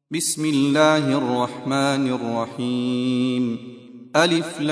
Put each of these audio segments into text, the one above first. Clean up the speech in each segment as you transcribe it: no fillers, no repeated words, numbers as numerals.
بسم الله الرحمن الرحيم. ألف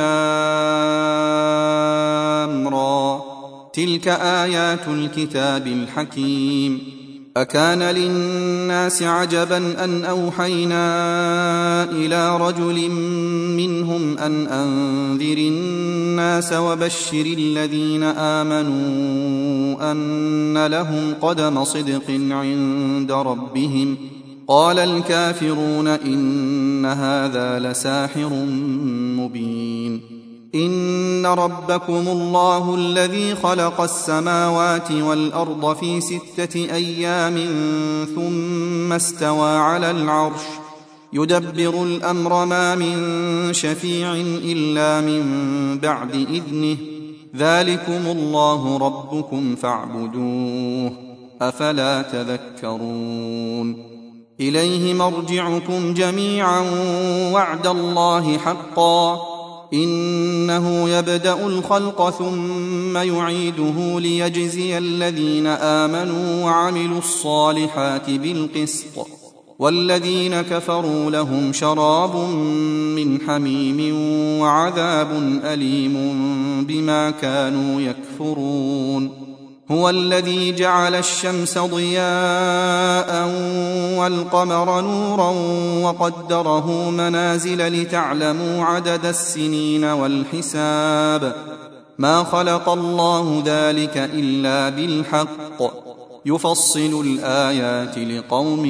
لام را، تلك آيات الكتاب الحكيم. أكان للناس عجبا أن أوحينا إلى رجل منهم أن أنذر الناس وبشر الذين آمنوا أن لهم قدم صدق عند ربهم. قال الكافرون إن هذا لساحر مبين. إن ربكم الله الذي خلق السماوات والأرض في 6 أيام ثم استوى على العرش يدبر الأمر، ما من شفيع إلا من بعد إذنه. ذلكم الله ربكم فاعبدوه، أفلا تذكرون. إليه مرجعكم جميعا وعد الله حقا، إنه يبدأ الخلق ثم يعيده ليجزي الذين آمنوا وعملوا الصالحات بالقسط، والذين كفروا لهم شراب من حميم وعذاب أليم بما كانوا يكفرون. هو الذي جعل الشمس ضياء والقمر نورا وقدره منازل لتعلموا عدد السنين والحساب. ما خلق الله ذلك إلا بالحق، يفصل الآيات لقوم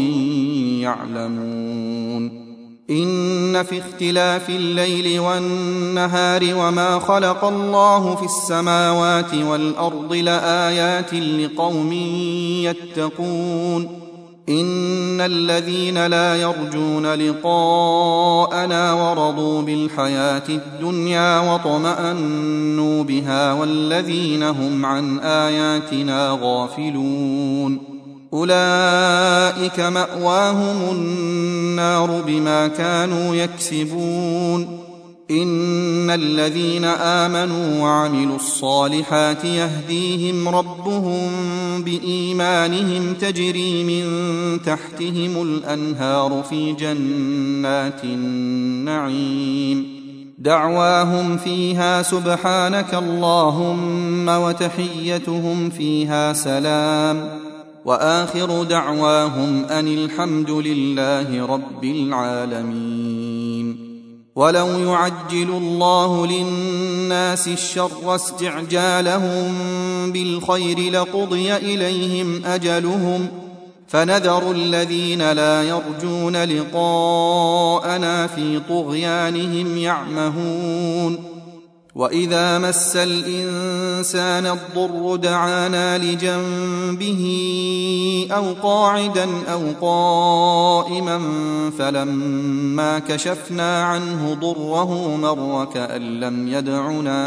يعلمون. إن في اختلاف الليل والنهار وما خلق الله في السماوات والأرض لآيات لقوم يتقون. إن الذين لا يرجون لقاءنا ورضوا بالحياة الدنيا واطمأنوا بها والذين هم عن آياتنا غافلون أولئك مأواهم النار بما كانوا يكسبون. إن الذين آمنوا وعملوا الصالحات يهديهم ربهم بإيمانهم، تجري من تحتهم الأنهار في جنات النعيم. دعواهم فيها سبحانك اللهم وتحيتهم فيها سلام، وآخر دعواهم أن الحمد لله رب العالمين. ولو يعجل الله للناس الشر استعجالهم بالخير لقضي إليهم أجلهم، فنذر الذين لا يرجون لقاءنا في طغيانهم يعمهون. وإذا مس الإنسان الضر دعانا لجنبه أو قاعدا أو قائما، فلما كشفنا عنه ضره مر كأن لم يدعنا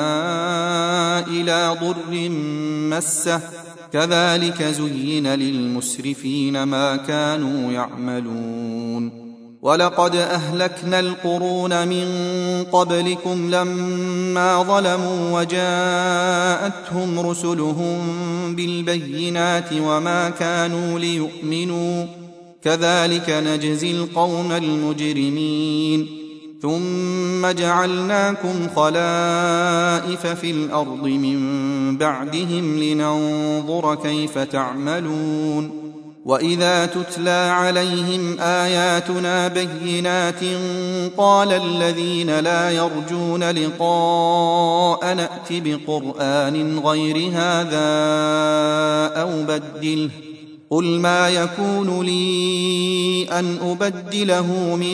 إلى ضر مسه، كذلك زين للمسرفين ما كانوا يعملون. ولقد أهلكنا القرون من قبلكم لما ظلموا وجاءتهم رسلهم بالبينات وما كانوا ليؤمنوا، كذلك نجزي القوم المجرمين. ثم جعلناكم خلائف في الأرض من بعدهم لننظر كيف تعملون. وإذا تتلى عليهم آياتنا بينات قال الذين لا يرجون لقاء نأت بقرآن غير هذا أو بدله، قل ما يكون لي أن أبدله من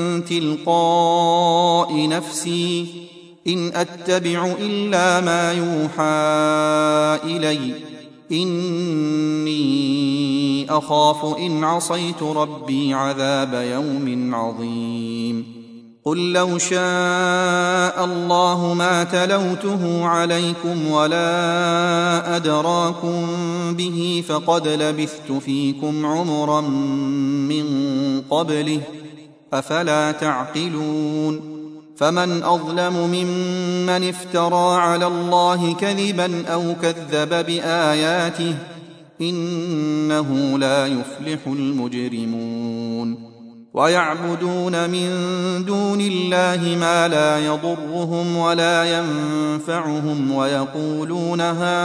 تلقاء نفسي، إن أتبع إلا ما يوحى إلي، إني أخاف إن عصيت ربي عذاب يوم عظيم. قل لو شاء الله ما تلوته عليكم ولا أدراكم به، فقد لبثت فيكم عمرا من قبله، أفلا تعقلون. فمن أظلم ممن افترى على الله كذبا أو كذب بآياته، إنه لا يفلح المجرمون. ويعبدون من دون الله ما لا يضرهم ولا ينفعهم ويقولون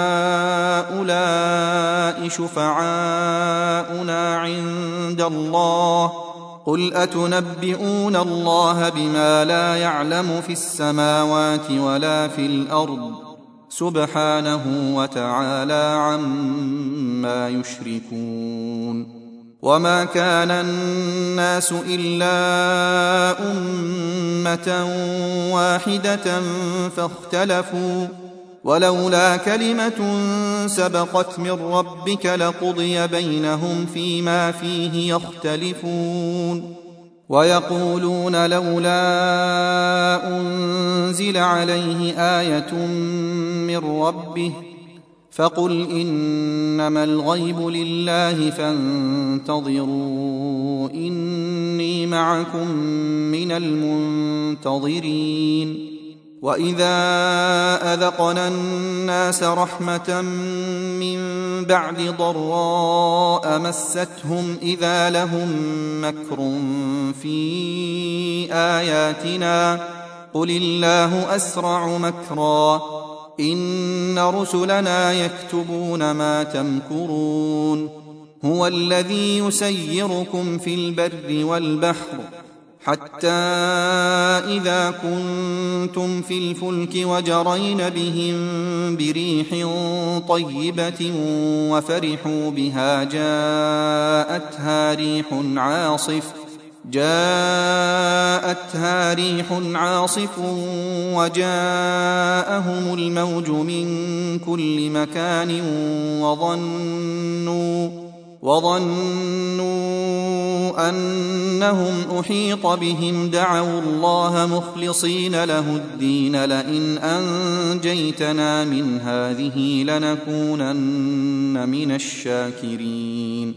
هؤلاء شفعاؤنا عند الله قل أتنبئون الله بما لا يعلم في السماوات ولا في الأرض سبحانه وتعالى عما يشركون وما كان الناس إلا أمة واحدة فاختلفوا ولولا كلمة سبقت من ربك لقضي بينهم فيما فيه يختلفون ويقولون لولا أنزل عليه آية من ربه فقل إنما الغيب لله فانتظروا إني معكم من المنتظرين وإذا أذقنا الناس رحمة من بعد ضراء مستهم إذا لهم مكر في آياتنا قل الله أسرع مكرا إن رسلنا يكتبون ما تمكرون هو الذي يسيركم في البر والبحر حتى إذا كنتم في الفلك وجرين بهم بريح طيبة وفرحوا بها جاءتها ريح عاصف وجاءهم الموج من كل مكان وظنوا أنهم أحيط بهم دعوا الله مخلصين له الدين لئن أنجيتنا من هذه لنكونن من الشاكرين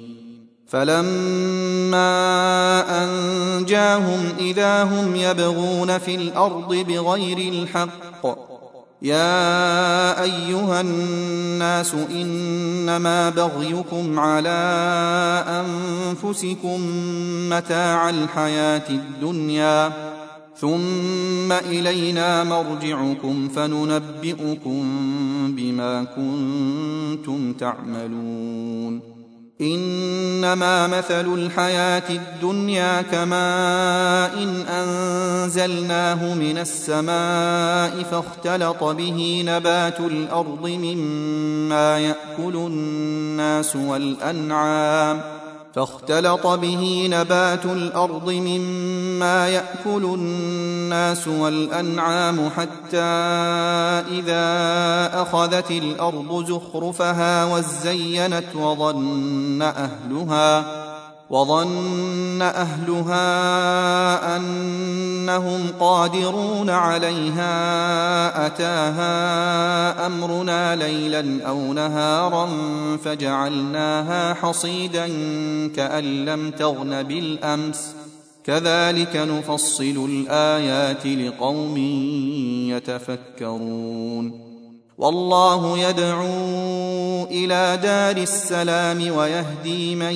فلما أنجاهم إذا هم يبغون في الأرض بغير الحق يا أيها الناس إنما بغيكم على أنفسكم متاع الحياة الدنيا ثم إلينا مرجعكم فننبئكم بما كنتم تعملون إنما مثل الحياة الدنيا كماء أنزلناه من السماء فاختلط به نبات الأرض مما يأكل الناس والأنعام حتى إذا أخذت الأرض زخرفها وزينت وظن أهلها أنهم قادرون عليها أتاها أمرنا ليلا أو نهارا فجعلناها حصيدا كأن لم تغن بالأمس كذلك نفصل الآيات لقوم يتفكرون والله يدعو إلى دار السلام ويهدي من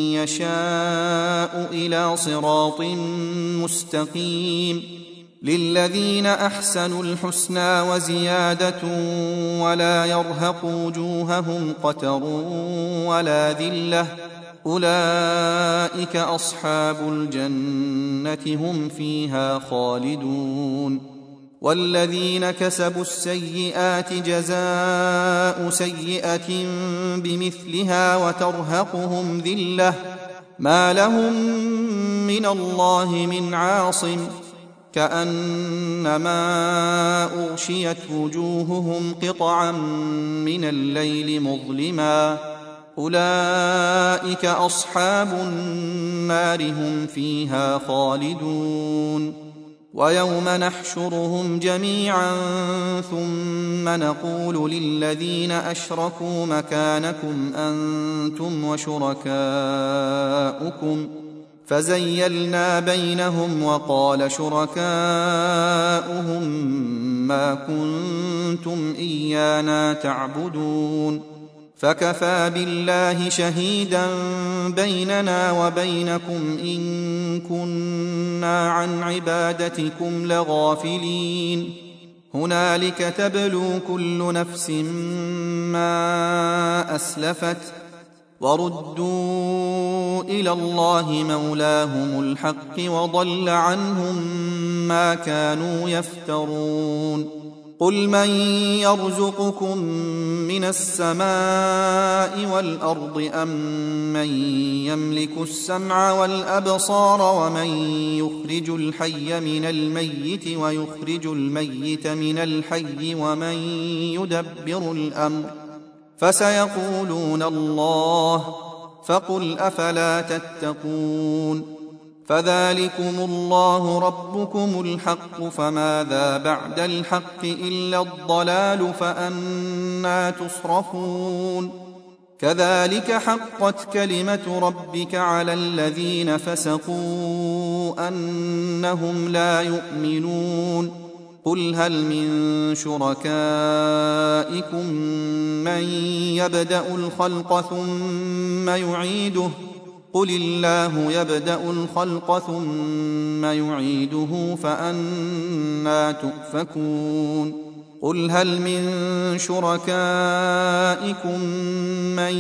يشاء إلى صراط مستقيم للذين أحسنوا الحسنى وزيادة ولا يرهق وجوههم قتر ولا ذلة أولئك أصحاب الجنة هم فيها خالدون والذين كسبوا السيئات جزاء سيئة بمثلها وترهقهم ذلة ما لهم من الله من عاصم كأنما أغشيت وجوههم قطعا من الليل مظلما أولئك أصحاب النار هم فيها خالدون ويوم نحشرهم جميعا ثم نقول للذين أشركوا مكانكم أنتم وشركاؤكم فزيلنا بينهم وقال شركاؤهم ما كنتم إيانا تعبدون فكفى بالله شهيدا بيننا وبينكم إن كنا عن عبادتكم لغافلين هنالك تبلو كل نفس ما أسلفت وردوا إلى الله مولاهم الحق وضل عنهم ما كانوا يفترون قل من يرزقكم من السماء والأرض أم من يملك السمع والأبصار ومن يخرج الحي من الميت ويخرج الميت من الحي ومن يدبر الأمر فسيقولون الله فقل أفلا تتقون فذلكم الله ربكم الحق فماذا بعد الحق إلا الضلال فأنى تصرفون كذلك حقت كلمة ربك على الذين فسقوا أنهم لا يؤمنون قل هل من شركائكم من يبدأ الخلق ثم يعيده قل الله يبدأ الخلق ثم يعيده فأنى تؤفكون قل هل من شركائكم من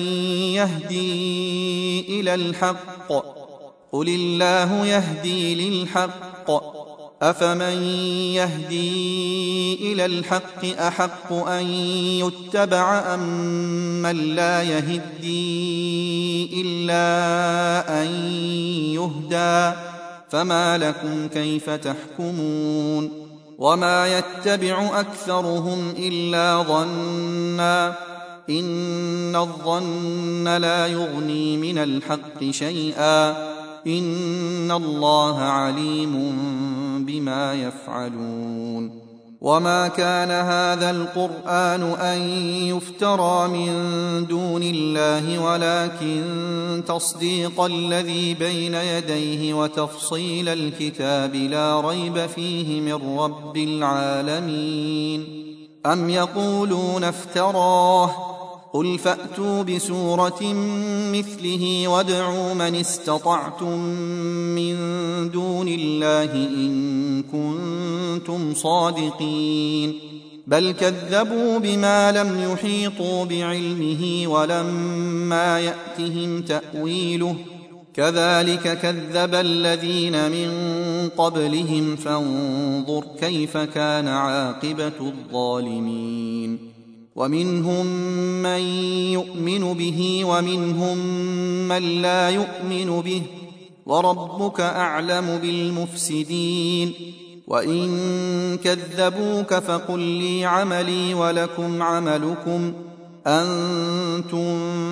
يهدي إلى الحق قل الله يهدي للحق أفمن يهدي إلى الحق أحق أن يتبع أم من لا يهدي إلا أن يهدى فما لكم كيف تحكمون وما يتبع أكثرهم إلا ظنا إن الظن لا يغني من الحق شيئا إن الله عليم بما يفعلون وما كان هذا القرآن أن يفترى من دون الله ولكن تصديق الذي بين يديه وتفصيل الكتاب لا ريب فيه من رب العالمين أم يقولون افتراه قل فأتوا بسورة مثله وادعوا من استطعتم من دون الله إن كنتم صادقين بل كذبوا بما لم يحيطوا بعلمه ولما يأتهم تأويله كذلك كذب الذين من قبلهم فانظر كيف كان عاقبة الظالمين ومنهم من يؤمن به ومنهم من لا يؤمن به وربك أعلم بالمفسدين وإن كذبوك فقل لي عملي ولكم عملكم أنتم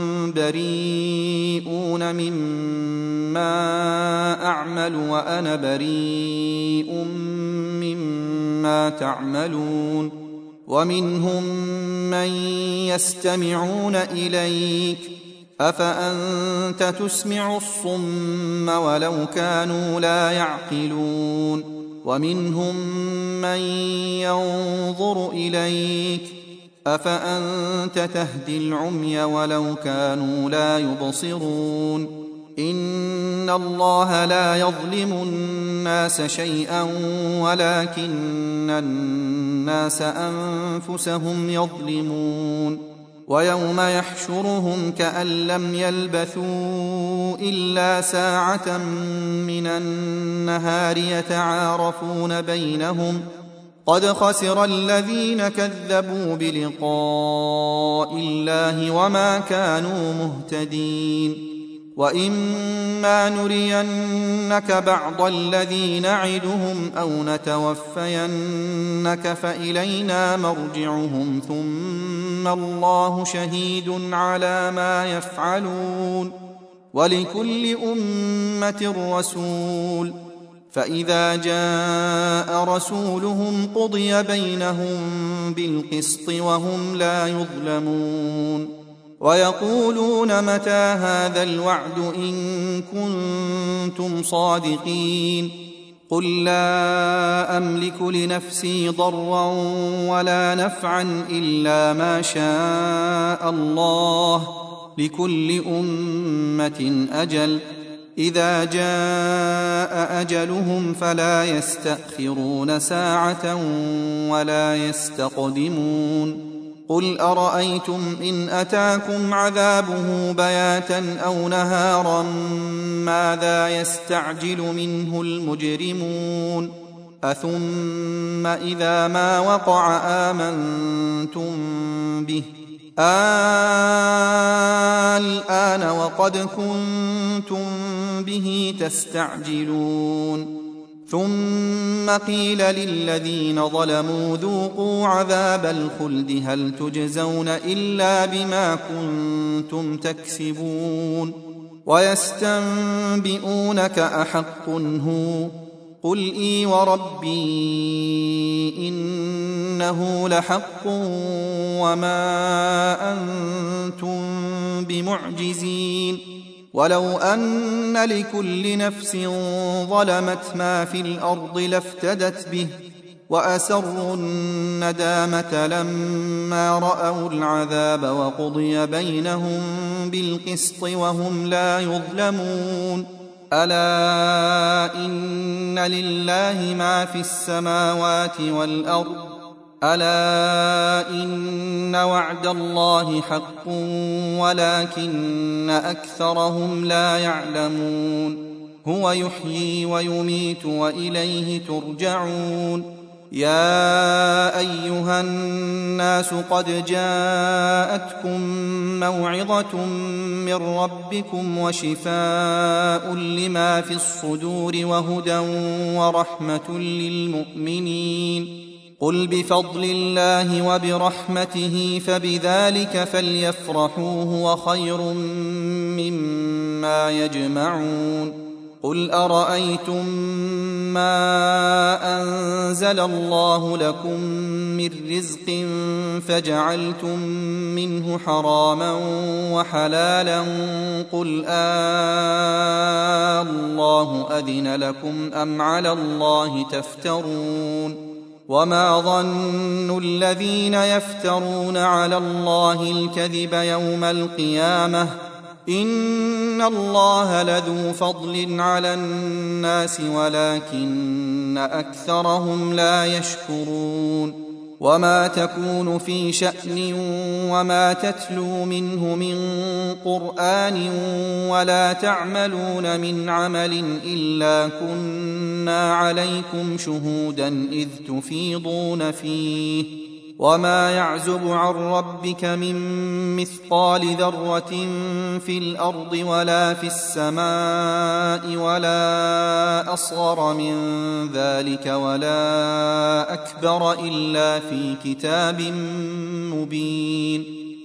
بريئون مما أعمل وأنا بريء مما تعملون ومنهم من يستمعون إليك أفأنت تسمع الصم ولو كانوا لا يعقلون ومنهم من ينظر إليك أفأنت تهدي العمي ولو كانوا لا يبصرون إن الله لا يظلم الناس شيئا ولكن الناس أنفسهم يظلمون ويوم يحشرهم كأن لم يلبثوا إلا ساعة من النهار يتعارفون بينهم قد خسر الذين كذبوا بلقاء الله وما كانوا مهتدين وإما نرينك بعض الذي نعدهم أو نتوفينك فإلينا مرجعهم ثم الله شهيد على ما يفعلون ولكل أمة رسول فإذا جاء رسولهم قضي بينهم بالقسط وهم لا يظلمون ويقولون متى هذا الوعد إن كنتم صادقين قل لا أملك لنفسي ضرا ولا نفعا إلا ما شاء الله، لكل أمة أجل، إذا جاء أجلهم فلا يستأخرون ساعة ولا يستقدمون. قل أرأيتم إن أتاكم عذابه بياتا أو نهارا ماذا يستعجل منه المجرمون؟ أثم إذا ما وقع آمنتم به الآن وقد كنتم به تستعجلون. ثم قيل للذين ظلموا ذوقوا عذاب الخلد هل تجزون إلا بما كنتم تكسبون. ويستنبئونك أحق هو؟ قل إي وربي إنه لحق وما أنتم بمعجزين. ولو أن لكل نفس ظلمت ما في الأرض لافتدت به وأسروا الندامة لما رأوا العذاب وقضي بينهم بالقسط وهم لا يظلمون. ألا إن لله ما في السماوات والأرض، ألا إن وعد الله حق ولكن أكثرهم لا يعلمون. هو يحيي ويميت وإليه ترجعون. يا أيها الناس قد جاءتكم موعظة من ربكم وشفاء لما في الصدور وهدى ورحمة للمؤمنين. قل بفضل الله وبرحمته فبذلك فليفرحوا هو خير مما يجمعون. قل أرأيتم ما أنزل الله لكم من رزق فجعلتم منه حراما وحلالا قل الله أذن لكم أم على الله تفترون. وما ظن الذين يفترون على الله الكذب يوم القيامة إن الله لذو فضل على الناس ولكن أكثرهم لا يشكرون. وما تكون في شأن وما تتلو منه من قرآن ولا تعملون من عمل إلا كنا عليكم شهودا إذ تفيضون فيه. وما يعزب عن ربك من مثقال ذرة في الأرض ولا في السماء ولا أصغر من ذلك ولا أكبر إلا في كتاب مبين.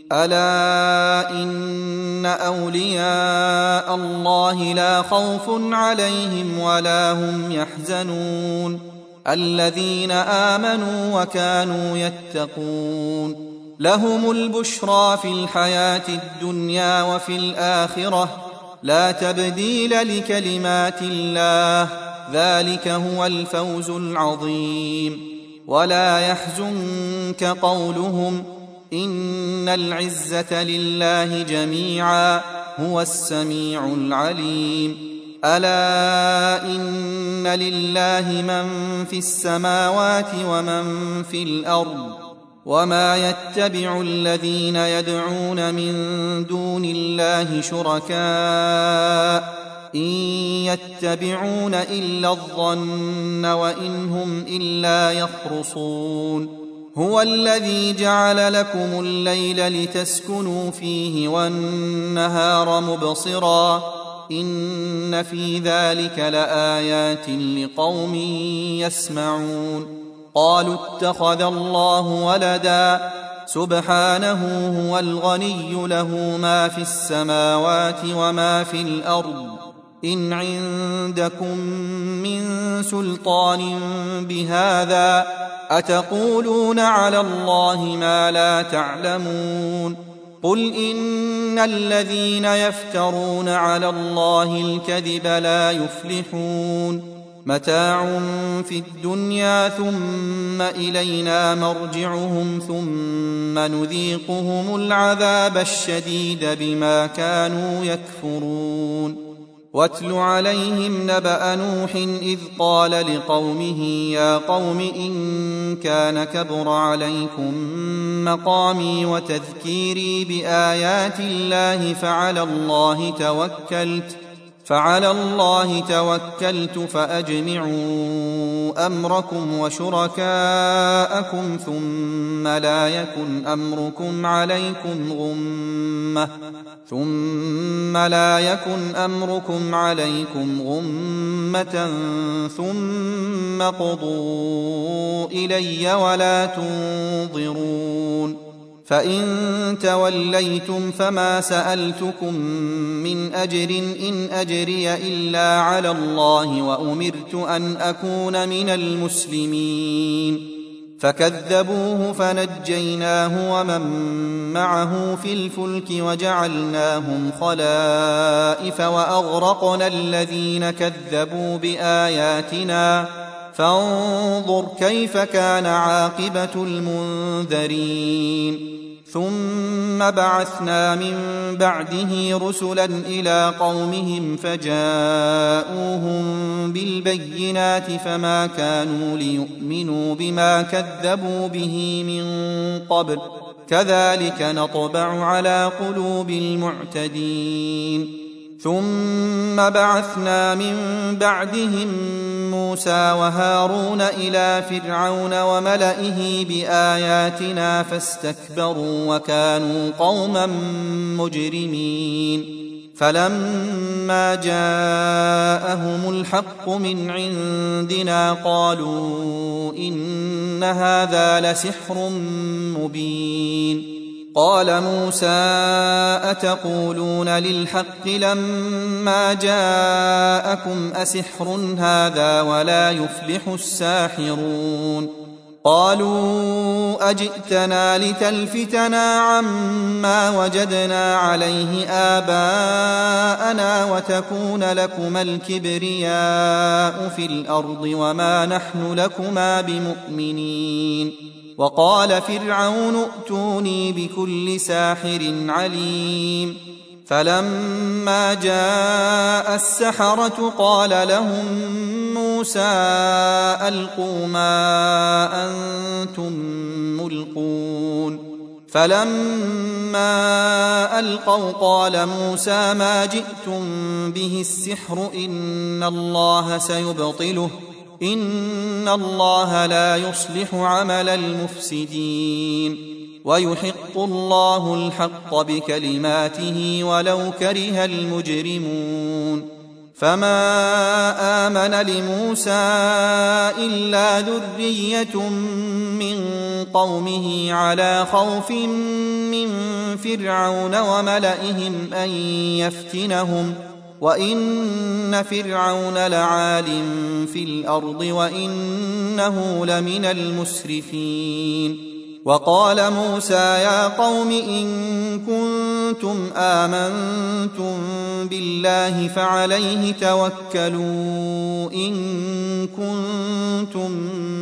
ألا إن أولياء الله لا خوف عليهم ولا هم يحزنون الذين آمنوا وكانوا يتقون. لهم البشرى في الحياة الدنيا وفي الآخرة لا تبديل لكلمات الله ذلك هو الفوز العظيم. ولا يحزنك قولهم إن العزة لله جميعا هو السميع العليم. ألا إن لله من في السماوات ومن في الأرض وما يتبع الذين يدعون من دون الله شركاء إن يتبعون إلا الظن وإن هم إلا يخرصون. هو الذي جعل لكم الليل لتسكنوا فيه والنهار مبصرا إن في ذلك لآيات لقوم يسمعون. قالوا اتخذ الله ولدا سبحانه هو الغني له ما في السماوات وما في الأرض إن عندكم من سلطان بهذا أتقولون على الله ما لا تعلمون. قل إن الذين يفترون على الله الكذب لا يفلحون. متاع في الدنيا ثم إلينا مرجعهم ثم نذيقهم العذاب الشديد بما كانوا يكفرون واتل عليهم نبأ نوح إذ قال لقومه يا قوم إن كان كبر عليكم مقامي وتذكيري بآيات الله فعلى الله توكلت فأجمعوا أمركم وشركاءكم ثم لا يكن أمركم عليكم غمة ثم قضوا إلي ولا تنظرون فإن توليتم فما سألتكم من أجر إن أجري إلا على الله وأمرت أن أكون من المسلمين فكذبوه فنجيناه ومن معه في الفلك وجعلناهم خلائف وأغرقنا الذين كذبوا بآياتنا فانظر كيف كان عاقبة المنذرين ثم بعثنا من بعده رسلا إلى قومهم فجاءوهم بالبينات فما كانوا ليؤمنوا بما كذبوا به من قبل كذلك نطبع على قلوب المعتدين ثم بعثنا من بعدهم موسى وهارون إلى فرعون وملئه بآياتنا فاستكبروا وكانوا قوما مجرمين فلما جاءهم الحق من عندنا قالوا إن هذا لسحر مبين قال موسى أتقولون للحق لما جاءكم أسحر هذا ولا يفلح الساحرون قالوا أجئتنا لتلفتنا عما وجدنا عليه آباءنا وتكون لكما الكبرياء في الأرض وما نحن لكما بمؤمنين وقال فرعون ائتوني بكل ساحر عليم فلما جاء السحرة قال لهم موسى ألقوا ما أنتم ملقون فلما ألقوا قال موسى ما جئتم به السحر إن الله سيبطله إن الله لا يصلح عمل المفسدين ويحق الله الحق بكلماته ولو كره المجرمون فما آمن لموسى إلا ذرية من قومه على خوف من فرعون وملئهم أن يفتنهم وإن فرعون لعال في الأرض وإنه لمن المسرفين وقال موسى يا قوم إن كنتم آمنتم بالله فعليه توكلوا إن كنتم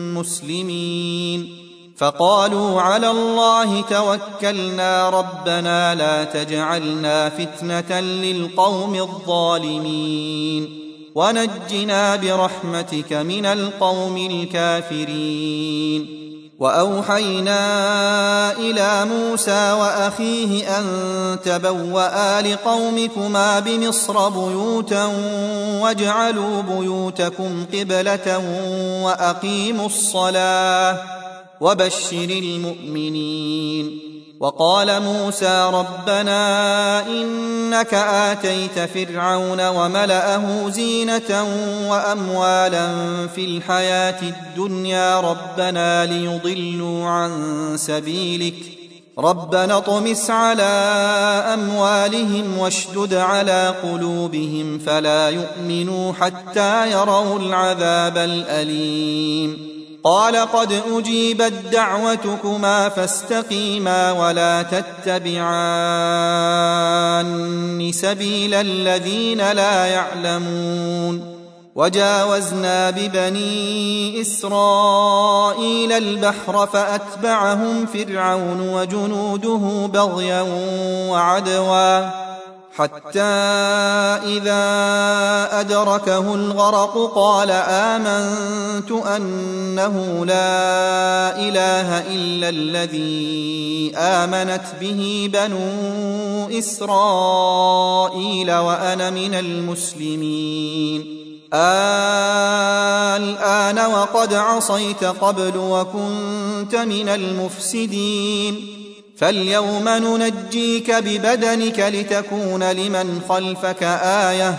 مسلمين فقالوا على الله توكلنا ربنا لا تجعلنا فتنة للقوم الظالمين ونجنا برحمتك من القوم الكافرين وأوحينا إلى موسى وأخيه أن تبوأ لقومكما بمصر بيوتا واجعلوا بيوتكم قبلة وأقيموا الصلاة وبشر المؤمنين وقال موسى ربنا إنك آتيت فرعون وملأه زينة وأموالا في الحياة الدنيا ربنا ليضلوا عن سبيلك ربنا اطمس على أموالهم واشدد على قلوبهم فلا يؤمنوا حتى يروا العذاب الأليم قال قد أجيبت دعوتكما فاستقيما ولا تتبعان سبيل الذين لا يعلمون وجاوزنا ببني إسرائيل البحر فأتبعهم فرعون وجنوده بغيا وعدوا حتى إذا أدركه الغرق قال آمنت أنه لا إله إلا الذي آمنت به بنو إسرائيل وأنا من المسلمين. الآن وقد عصيت قبل وكنت من المفسدين فاليوم ننجيك ببدنك لتكون لمن خلفك آية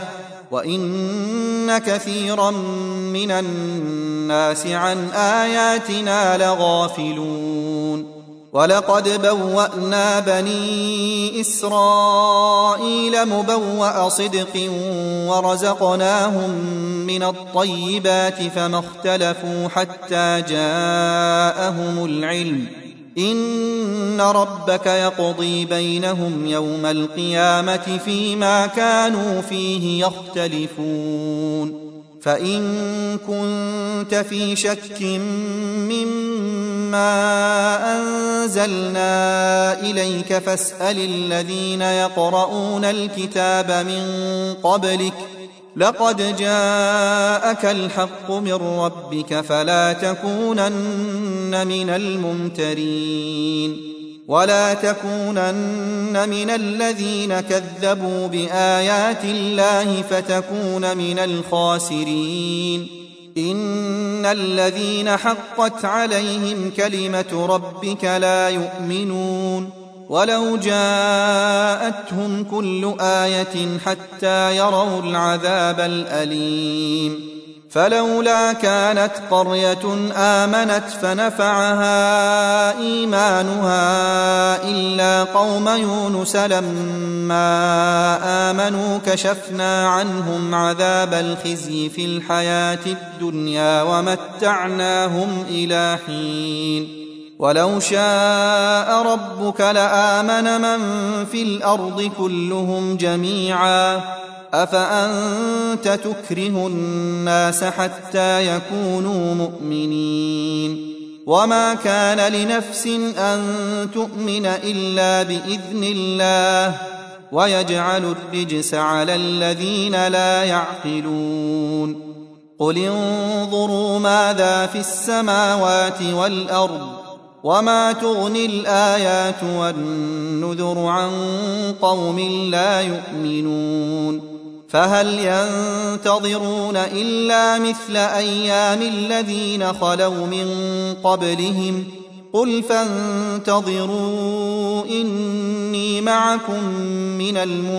وإن كثيرا من الناس عن آياتنا لغافلون. ولقد بوأنا بني إسرائيل مبوأ صدق ورزقناهم من الطيبات فما اختلفوا حتى جاءهم العلم إن ربك يقضي بينهم يوم القيامة فيما كانوا فيه يختلفون. فإن كنت في شك مما أنزلنا إليك فاسأل الذين يقرؤون الكتاب من قبلك لقد جاءك الحق من ربك فلا تكونن من الممترين ولا تكونن من الذين كذبوا بآيات الله فتكون من الخاسرين. إن الذين حقت عليهم كلمة ربك لا يؤمنون ولو جاءتهم كل آية حتى يروا العذاب الأليم. فلولا كانت قرية آمنت فنفعها إيمانها إلا قوم يونس لما آمنوا كشفنا عنهم عذاب الخزي في الحياة الدنيا ومتعناهم إلى حين. ولو شاء ربك لآمن من في الأرض كلهم جميعا أفأنت تكره الناس حتى يكونوا مؤمنين وما كان لنفس أن تؤمن إلا بإذن الله ويجعل الرجس على الذين لا يعقلون. قل انظروا ماذا في السماوات والأرض وما تغني الآيات والنذر عن قوم لا يؤمنون. فهل ينتظرون إلا مثل أيام الذين خلوا من قبلهم قل فانتظروا إني معكم من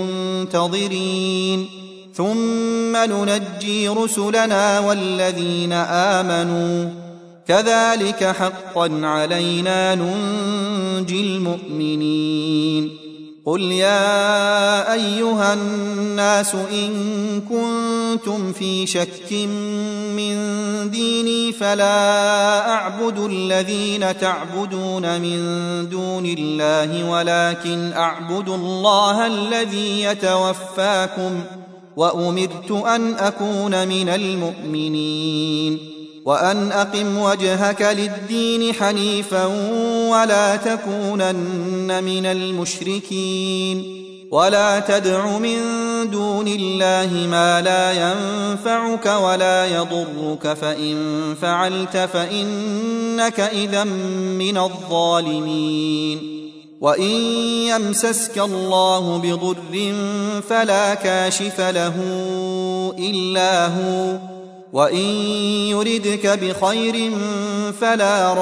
المنتظرين ثم ننجي رسلنا والذين آمنوا كذلك حقا علينا ننجي المؤمنين. قل يا أيها الناس إن كنتم في شك من ديني فلا أعبد الذين تعبدون من دون الله ولكن أعبد الله الذي يتوفاكم وأمرت أن أكون من المؤمنين وأن أقم وجهك للدين حنيفا ولا تكونن من المشركين ولا تدع من دون الله ما لا ينفعك ولا يضرك فإن فعلت فإنك إذا من الظالمين. وإن يمسسك الله بضر فلا كاشف له إلا هو وإن يردك بخير فلا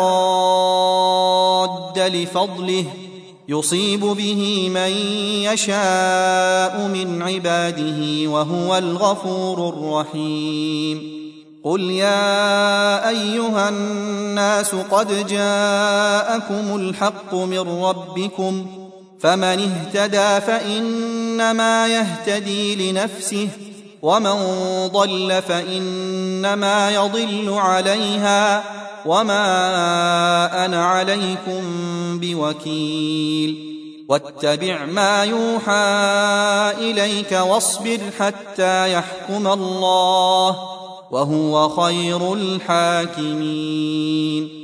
راد لفضله يصيب به من يشاء من عباده وهو الغفور الرحيم. قل يا أيها الناس قد جاءكم الحق من ربكم فمن اهتدى فإنما يهتدي لنفسه ومن ضل فإنما يضل عليها وما أنا عليكم بوكيل. واتبع ما يوحى إليك واصبر حتى يحكم الله وهو خير الحاكمين.